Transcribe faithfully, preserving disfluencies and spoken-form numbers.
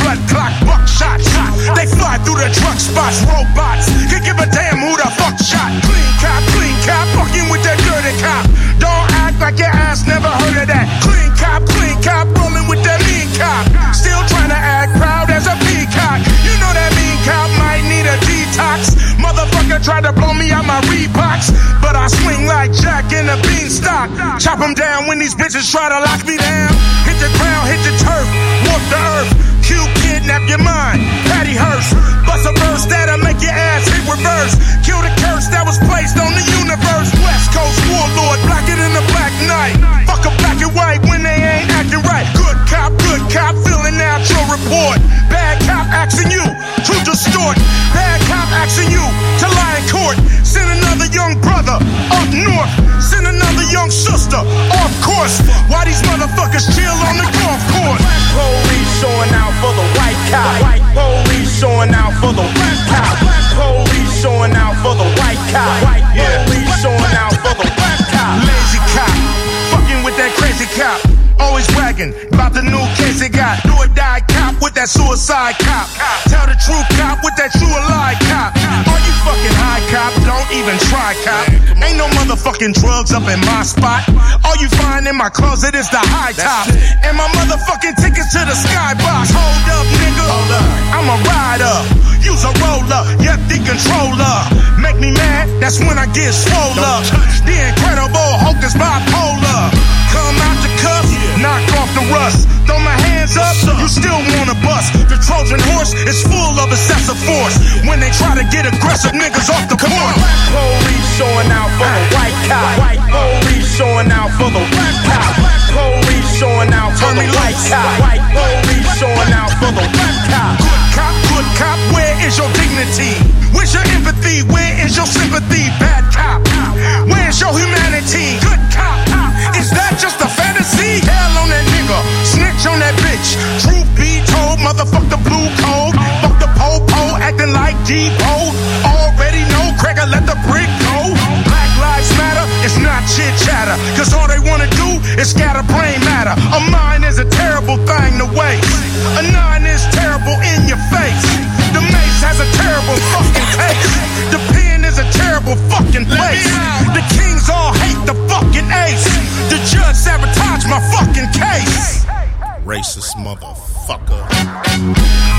blood clot buckshots. They fly through the truck spots, robots. Can't give a damn who the fuck shot. Clean cop, clean cop, fucking with that dirty cop. Don't act like your ass never heard of that. Clean cop, clean cop, rolling with that mean cop. Still trying to act proud as a peacock. You know that mean cop might need a detox. Motherfucker tried to blow me out my Reeboks, but I swing like Jack in a beanstalk. Chop them down when these bitches try to lock me down. Hit the ground, hit the turf, warp the earth. Q kidnap your mind, Patty Hearst. Bust a verse that'll make your ass hit reverse. Kill the curse that was placed on the universe. West Coast warlord, blacker than the Black Knight. Fuck a black and white when they ain't acting right. Good cop, good cop, filling out your report. Bad cop asking you to distort. Bad cop asking you to lie in court. Send another young brother up north. Send another young sister off course. Why these motherfuckers chill on the golf course? Police showing out for the white cop. White police showing out for the white cop. Police showing out for the white cop. White police showing out for the white cop. Lazy cop, fucking with that crazy cop. Always bragging about the new case they got. Do or die cop with that suicide cop. Tell the true cop with that true or lie cop. Are you fucking high cop? Don't even try cop. Ain't no motherfucking drugs up in my spot. All you find in my closet is the high top. And my motherfucking tickets to the skybox. Hold up, nigga. I'm a rider. Use a roller, yep, the controller. Make me mad, that's when I get swole up. The Incredible Hulk is bipolar. Come out the cuff, knock off the rust. Throw my hands up, you still wanna bust. The Trojan horse is full of excessive force. When they try to get aggressive niggas off the court. Police showing out for the white cop. White police showing out for the white cop. Police showing out for the white cop. White police showing out for the white cop. Good cop, good cop, where is your dignity? Where's your empathy? Where is your sympathy? Bad cop, where's your humanity? Good cop, is that just a fantasy? Hell on that nigga, snitch on that bitch. Truth be told, motherfuck the blue code. Fuck the po-po, acting like Depot. Already know, Craig'll let the brick go. Black lives matter, it's not chit chatter. Cause all they wanna do is scatter brain matter. A mind is a terrible thing to waste. A nine is terrible in your face. The mace has a terrible fucking taste. The pen is a terrible fucking place. The kings all hate the fucking ace. The judge sabotaged my fucking case. Racist motherfucker.